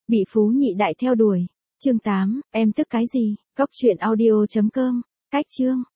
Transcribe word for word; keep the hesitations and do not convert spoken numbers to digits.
Bị phú nhị đại theo đuổi. Chương tám, em tức cái gì? Cốc truyện audio chấm com. Cách chương.